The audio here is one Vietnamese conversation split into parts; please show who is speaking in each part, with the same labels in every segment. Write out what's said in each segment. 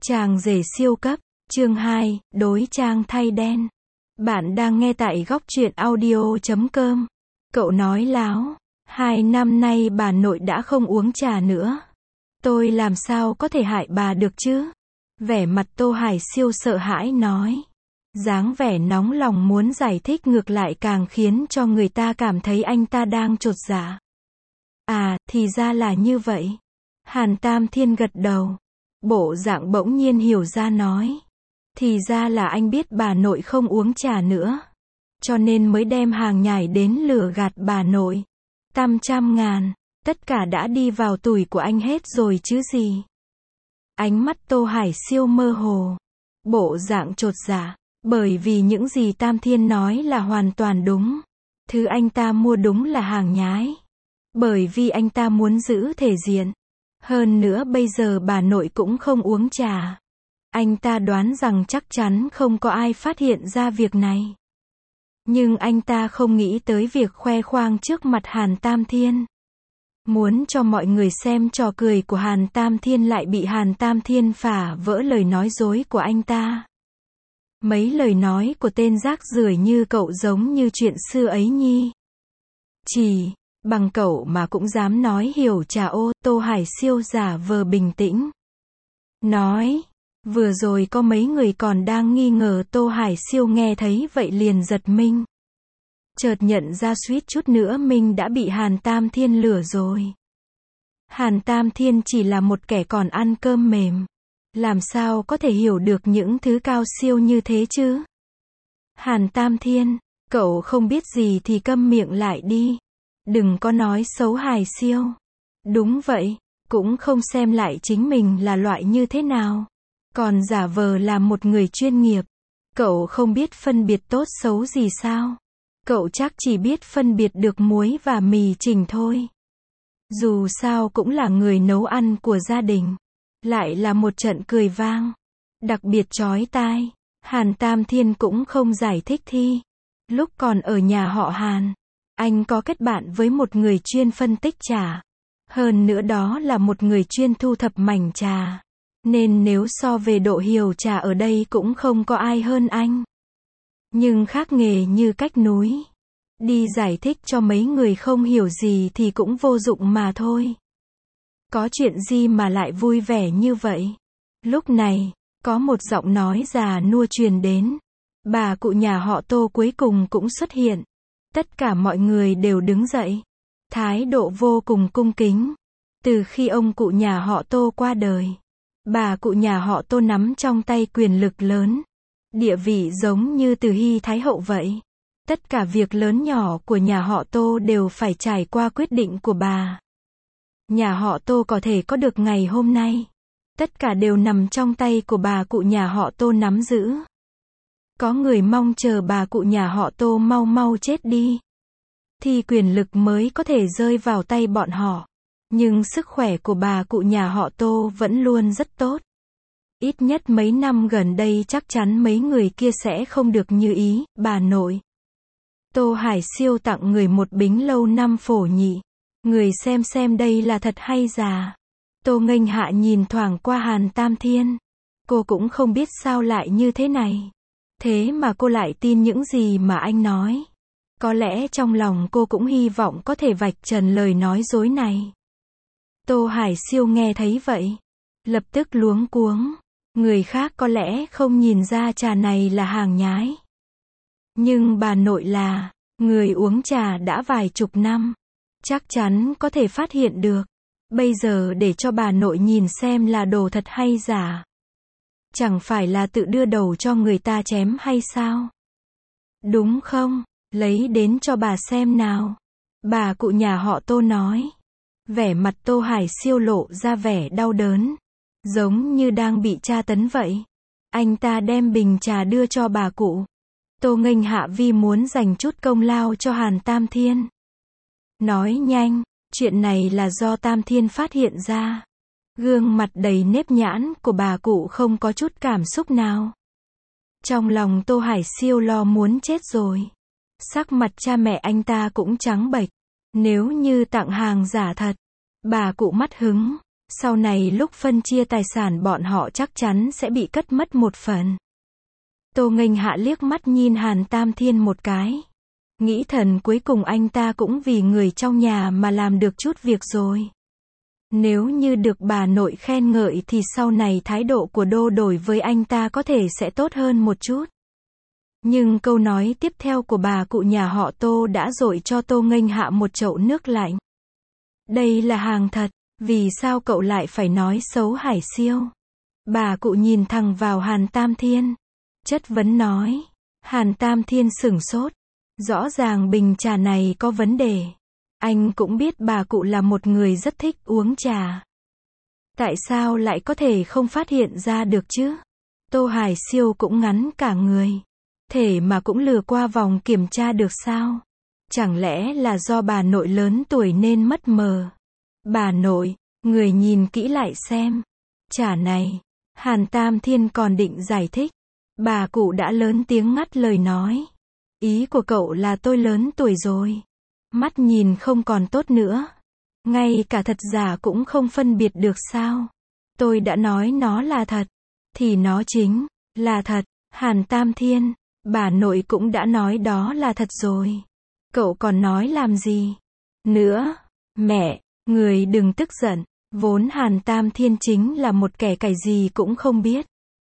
Speaker 1: Chàng rể siêu cấp, chương 2, đối trang thay đen. Bạn đang nghe tại góc truyện audio.com. Cậu nói láo, 2 năm nay bà nội đã không uống trà nữa. Tôi làm sao có thể hại bà được chứ? Vẻ mặt Tô Hải Siêu sợ hãi nói. Dáng vẻ nóng lòng muốn giải thích ngược lại càng khiến cho người ta cảm thấy anh ta đang chột dạ. À, thì ra là như vậy. Hàn Tam Thiên gật đầu. Bộ dạng bỗng nhiên hiểu ra nói. Thì ra là anh biết bà nội không uống trà nữa. Cho nên mới đem hàng nhái đến lừa gạt bà nội. 800.000, tất cả đã đi vào túi của anh hết rồi chứ gì. Ánh mắt Tô Hải Siêu mơ hồ. Bộ dạng chột dạ. Bởi vì những gì Tam Thiên nói là hoàn toàn đúng. Thứ anh ta mua đúng là hàng nhái. Bởi vì anh ta muốn giữ thể diện. Hơn nữa bây giờ bà nội cũng không uống trà. Anh ta đoán rằng chắc chắn không có ai phát hiện ra việc này. Nhưng anh ta không nghĩ tới việc khoe khoang trước mặt Hàn Tam Thiên. Muốn cho mọi người xem trò cười của Hàn Tam Thiên lại bị Hàn Tam Thiên phá vỡ lời nói dối của anh ta. Mấy lời nói của tên rác rưởi như cậu giống như chuyện xưa ấy nhi. Chỉ bằng cậu mà cũng dám nói hiểu trà ô. Tô Hải Siêu giả vờ bình tĩnh. Nói, vừa rồi có mấy người còn đang nghi ngờ. Tô Hải Siêu nghe thấy vậy liền giật mình. Chợt nhận ra suýt chút nữa mình đã bị Hàn Tam Thiên lừa rồi. Hàn Tam Thiên chỉ là một kẻ còn ăn cơm mềm. Làm sao có thể hiểu được những thứ cao siêu như thế chứ? Hàn Tam Thiên, cậu không biết gì thì câm miệng lại đi. Đừng có nói xấu Hải Siêu. Đúng vậy, cũng không xem lại chính mình là loại như thế nào. Còn giả vờ là một người chuyên nghiệp. Cậu không biết phân biệt tốt xấu gì sao? Cậu chắc chỉ biết phân biệt được muối và mì chỉnh thôi. Dù sao cũng là người nấu ăn của gia đình. Lại là một trận cười vang. Đặc biệt chói tai. Hàn Tam Thiên cũng không giải thích thi. Lúc còn ở nhà họ Hàn, anh có kết bạn với một người chuyên phân tích trà. Hơn nữa đó là một người chuyên thu thập mảnh trà. Nên nếu so về độ hiểu trà ở đây cũng không có ai hơn anh. Nhưng khác nghề như cách núi. Đi giải thích cho mấy người không hiểu gì thì cũng vô dụng mà thôi. Có chuyện gì mà lại vui vẻ như vậy? Lúc này, có một giọng nói già nua truyền đến. Bà cụ nhà họ Tô cuối cùng cũng xuất hiện. Tất cả mọi người đều đứng dậy. Thái độ vô cùng cung kính. Từ khi ông cụ nhà họ Tô qua đời, bà cụ nhà họ Tô nắm trong tay quyền lực lớn. Địa vị giống như Từ Hy Thái Hậu vậy. Tất cả việc lớn nhỏ của nhà họ Tô đều phải trải qua quyết định của bà. Nhà họ Tô có thể có được ngày hôm nay. Tất cả đều nằm trong tay của bà cụ nhà họ Tô nắm giữ. Có người mong chờ bà cụ nhà họ Tô mau mau chết đi. Thì quyền lực mới có thể rơi vào tay bọn họ. Nhưng sức khỏe của bà cụ nhà họ Tô vẫn luôn rất tốt. Ít nhất mấy năm gần đây chắc chắn mấy người kia sẽ không được như ý, bà nội. Tô Hải Siêu tặng người một bính lâu năm phổ nhị. Người xem đây là thật hay giả. Tô Nghênh Hạ nhìn thoảng qua Hàn Tam Thiên. Cô cũng không biết sao lại như thế này. Thế mà cô lại tin những gì mà anh nói. Có lẽ trong lòng cô cũng hy vọng có thể vạch trần lời nói dối này. Tô Hải Siêu nghe thấy vậy. Lập tức luống cuống. Người khác có lẽ không nhìn ra trà này là hàng nhái. Nhưng bà nội là người uống trà đã vài chục năm. Chắc chắn có thể phát hiện được. Bây giờ để cho bà nội nhìn xem là đồ thật hay giả. Chẳng phải là tự đưa đầu cho người ta chém hay sao? Đúng không? Lấy đến cho bà xem nào. Bà cụ nhà họ Tô nói. Vẻ mặt Tô Hải Siêu lộ ra vẻ đau đớn. Giống như đang bị tra tấn vậy. Anh ta đem bình trà đưa cho bà cụ. Tô Nghênh Hạ vì muốn dành chút công lao cho Hàn Tam Thiên. Nói nhanh, chuyện này là do Tam Thiên phát hiện ra. Gương mặt đầy nếp nhãn của bà cụ không có chút cảm xúc nào. Trong lòng Tô Hải Siêu lo muốn chết rồi. Sắc mặt cha mẹ anh ta cũng trắng bệch. Nếu như tặng hàng giả thật, bà cụ mất hứng, Sau này lúc phân chia tài sản bọn họ chắc chắn sẽ bị cất mất một phần. Tô Nghênh Hạ liếc mắt nhìn Hàn Tam Thiên một cái. Nghĩ thầm cuối cùng anh ta cũng vì người trong nhà mà làm được chút việc rồi. Nếu như được bà nội khen ngợi thì sau này thái độ của Đô đối với anh ta có thể sẽ tốt hơn một chút. Nhưng câu nói tiếp theo của bà cụ nhà họ Tô đã dội cho Tô Nghênh Hạ một chậu nước lạnh. Đây là hàng thật, vì sao cậu lại phải nói xấu Hải Siêu? Bà cụ nhìn thẳng vào Hàn Tam Thiên, chất vấn nói. Hàn Tam Thiên sửng sốt. Rõ ràng bình trà này có vấn đề. Anh cũng biết bà cụ là một người rất thích uống trà. Tại sao lại có thể không phát hiện ra được chứ? Tô Hải Siêu cũng ngắn cả người. Thể mà cũng lừa qua vòng kiểm tra được sao? Chẳng lẽ là do bà nội lớn tuổi nên mất mờ? Bà nội, người nhìn kỹ lại xem. Trà này. Hàn Tam Thiên còn định giải thích. Bà cụ đã lớn tiếng ngắt lời nói. Ý của cậu là tôi lớn tuổi rồi. Mắt nhìn không còn tốt nữa. Ngay cả thật giả cũng không phân biệt được sao? Tôi đã nói nó là thật. Thì nó chính là thật. Hàn Tam Thiên, bà nội cũng đã nói đó là thật rồi. Cậu còn nói làm gì nữa? Mẹ, người đừng tức giận. Vốn Hàn Tam Thiên chính là một kẻ cày gì cũng không biết.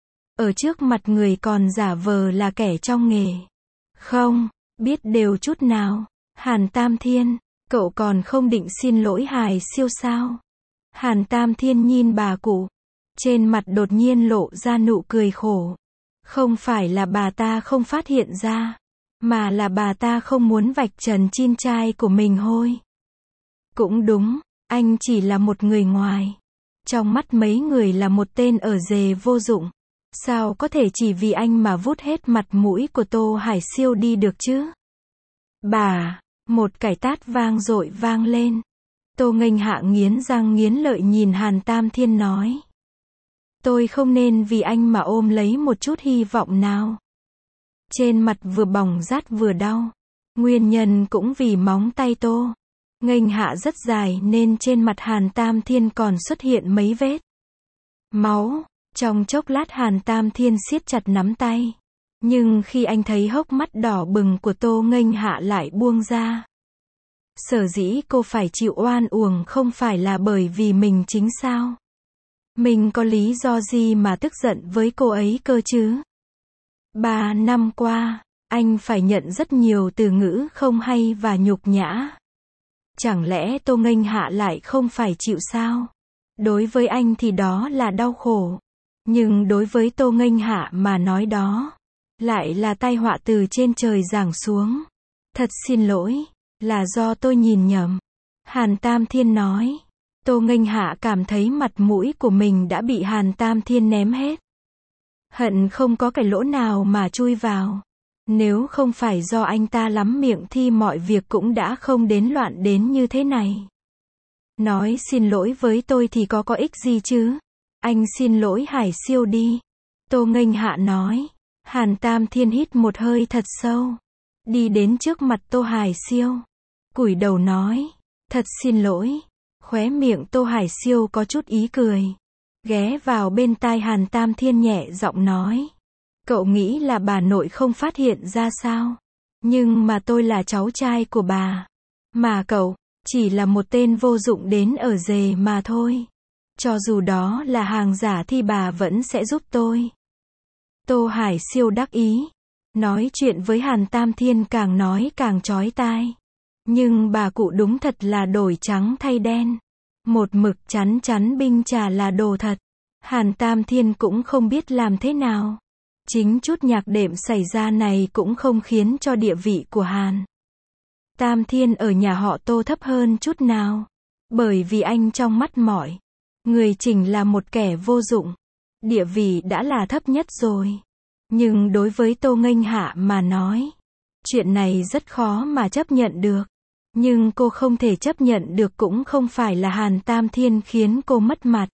Speaker 1: Ở trước mặt người còn giả vờ là kẻ trong nghề. Không biết đều chút nào. Hàn Tam Thiên, cậu còn không định xin lỗi Hải Siêu sao? Hàn Tam Thiên nhìn bà cụ. Trên mặt đột nhiên lộ ra nụ cười khổ. Không phải là bà ta không phát hiện ra, mà là bà ta không muốn vạch trần chin trai của mình thôi. Cũng đúng, anh chỉ là một người ngoài. Trong mắt mấy người là một tên ở rề vô dụng. Sao có thể chỉ vì anh mà vút hết mặt mũi của Tô Hải Siêu đi được chứ? Bà, một cái tát vang dội vang lên. Tô Nghênh Hạ nghiến răng nghiến lợi nhìn Hàn Tam Thiên nói. Tôi không nên vì anh mà ôm lấy một chút hy vọng nào. Trên mặt vừa bỏng rát vừa đau. Nguyên nhân cũng vì móng tay Tô Nghênh Hạ rất dài nên trên mặt Hàn Tam Thiên còn xuất hiện mấy vết máu. Trong chốc lát Hàn Tam Thiên siết chặt nắm tay. Nhưng khi anh thấy hốc mắt đỏ bừng của Tô Nghênh Hạ lại buông ra. Sở dĩ cô phải chịu oan uổng không phải là bởi vì mình chính sao? Mình có lý do gì mà tức giận với cô ấy cơ chứ? 3 năm qua, anh phải nhận rất nhiều từ ngữ không hay và nhục nhã. Chẳng lẽ Tô Nghênh Hạ lại không phải chịu sao? Đối với anh thì đó là đau khổ. Nhưng đối với Tô Nghênh Hạ mà nói đó lại là tai họa từ trên trời giáng xuống. Thật xin lỗi, là do tôi nhìn nhầm. Hàn Tam Thiên nói. Tô Nghênh Hạ cảm thấy mặt mũi của mình đã bị Hàn Tam Thiên ném hết. Hận không có cái lỗ nào mà chui vào. Nếu không phải do anh ta lắm miệng thì mọi việc cũng đã không đến loạn đến như thế này. Nói xin lỗi với tôi thì có ích gì chứ? Anh xin lỗi Hải Siêu đi. Tô Nghênh Hạ nói. Hàn Tam Thiên hít một hơi thật sâu. Đi đến trước mặt Tô Hải Siêu. Cúi đầu nói. Thật xin lỗi. Khóe miệng Tô Hải Siêu có chút ý cười. Ghé vào bên tai Hàn Tam Thiên nhẹ giọng nói. Cậu nghĩ là bà nội không phát hiện ra sao? Nhưng mà tôi là cháu trai của bà. Mà cậu, chỉ là một tên vô dụng đến ở rề mà thôi. Cho dù đó là hàng giả thì bà vẫn sẽ giúp tôi. Tô Hải Siêu đắc ý. Nói chuyện với Hàn Tam Thiên càng nói càng chói tai. Nhưng bà cụ đúng thật là đổi trắng thay đen. Một mực chắn chắn binh trà là đồ thật. Hàn Tam Thiên cũng không biết làm thế nào. Chính chút nhạc đệm xảy ra này cũng không khiến cho địa vị của Hàn Tam Thiên ở nhà họ Tô thấp hơn chút nào. Bởi vì anh trong mắt mọi người chỉnh là một kẻ vô dụng. Địa vị đã là thấp nhất rồi. Nhưng đối với Tô Nghênh Hạ mà nói, chuyện này rất khó mà chấp nhận được. Nhưng cô không thể chấp nhận được cũng không phải là Hàn Tam Thiên khiến cô mất mặt.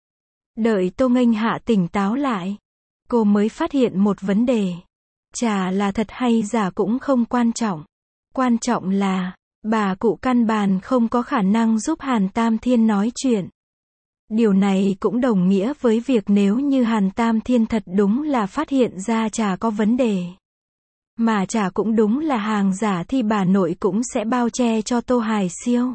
Speaker 1: Đợi Tô Nghênh Hạ tỉnh táo lại, cô mới phát hiện một vấn đề. Trà là thật hay giả cũng không quan trọng. Quan trọng là, bà cụ căn bản không có khả năng giúp Hàn Tam Thiên nói chuyện. Điều này cũng đồng nghĩa với việc nếu như Hàn Tam Thiên thật đúng là phát hiện ra trà có vấn đề, mà trà cũng đúng là hàng giả thì bà nội cũng sẽ bao che cho Tô Hải Siêu.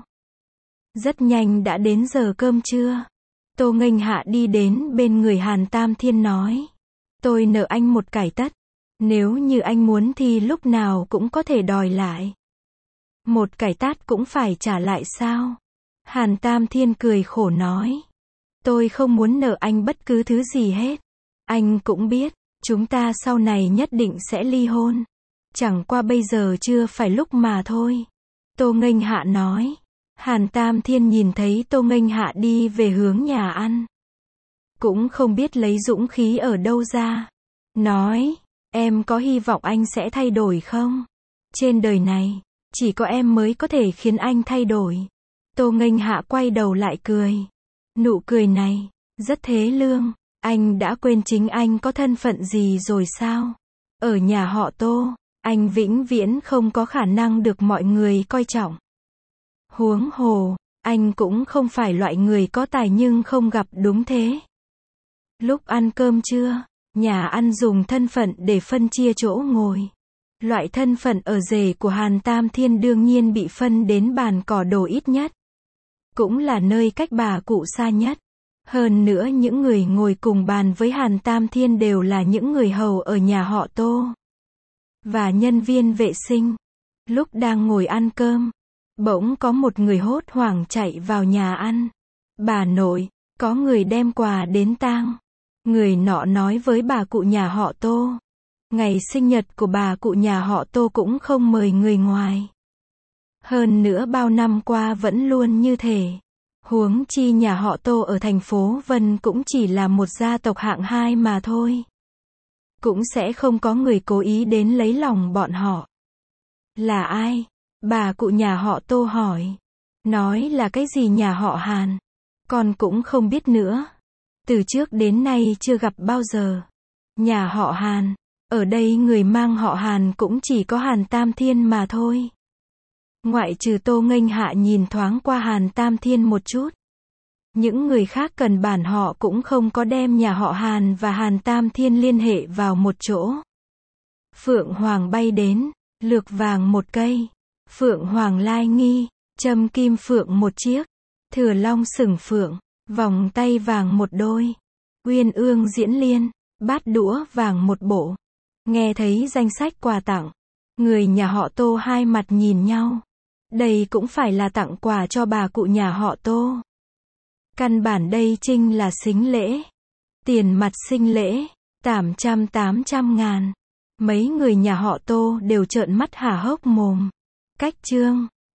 Speaker 1: Rất nhanh đã đến giờ cơm trưa. Tô Nghênh Hạ đi đến bên người Hàn Tam Thiên nói. Tôi nợ anh một cải tất. Nếu như anh muốn thì lúc nào cũng có thể đòi lại. Một cải tát cũng phải trả lại sao? Hàn Tam Thiên cười khổ nói. Tôi không muốn nợ anh bất cứ thứ gì hết. Anh cũng biết, chúng ta sau này nhất định sẽ ly hôn. Chẳng qua bây giờ chưa phải lúc mà thôi. Tô Nghênh Hạ nói. Hàn Tam Thiên nhìn thấy Tô Nghênh Hạ đi về hướng nhà ăn. Cũng không biết lấy dũng khí ở đâu ra. Nói, em có hy vọng anh sẽ thay đổi không? Trên đời này, chỉ có em mới có thể khiến anh thay đổi. Tô Nghênh Hạ quay đầu lại cười. Nụ cười này, rất thế lương. Anh đã quên chính anh có thân phận gì rồi sao? Ở nhà họ Tô, anh vĩnh viễn không có khả năng được mọi người coi trọng. Huống hồ, anh cũng không phải loại người có tài nhưng không gặp đúng thế. Lúc ăn cơm trưa, nhà ăn dùng thân phận để phân chia chỗ ngồi. Loại thân phận ở rể của Hàn Tam Thiên đương nhiên bị phân đến bàn cỏ đồ ít nhất. Cũng là nơi cách bà cụ xa nhất. Hơn nữa những người ngồi cùng bàn với Hàn Tam Thiên đều là những người hầu ở nhà họ Tô. Và nhân viên vệ sinh. Lúc đang ngồi ăn cơm, bỗng có một người hốt hoảng chạy vào nhà ăn. Bà nội, có người đem quà đến tang. Người nọ nói với bà cụ nhà họ Tô. Ngày sinh nhật của bà cụ nhà họ Tô cũng không mời người ngoài. Hơn nữa bao năm qua vẫn luôn như thế. Huống chi nhà họ Tô ở thành phố Vân cũng chỉ là một gia tộc hạng 2 mà thôi. Cũng sẽ không có người cố ý đến lấy lòng bọn họ. Là ai? Bà cụ nhà họ Tô hỏi. Nói là cái gì nhà họ Hàn? Con cũng không biết nữa. Từ trước đến nay chưa gặp bao giờ. Nhà họ Hàn. Ở đây người mang họ Hàn cũng chỉ có Hàn Tam Thiên mà thôi. Ngoại trừ Tô Nghênh Hạ nhìn thoáng qua Hàn Tam Thiên một chút. Những người khác cần bản họ cũng không có đem nhà họ Hàn và Hàn Tam Thiên liên hệ vào một chỗ. Phượng Hoàng bay đến, lược vàng một cây. Phượng Hoàng lai nghi, châm kim phượng một chiếc. Thừa long sừng phượng, vòng tay vàng một đôi. Uyên ương diễn liên, bát đũa vàng một bộ. Nghe thấy danh sách quà tặng, người nhà họ Tô hai mặt nhìn nhau. Đây cũng phải là tặng quà cho bà cụ nhà họ Tô. Căn bản đây chính là sính lễ. Tiền mặt sinh lễ, 800 ngàn. Mấy người nhà họ Tô đều trợn mắt há hốc mồm. Cách chương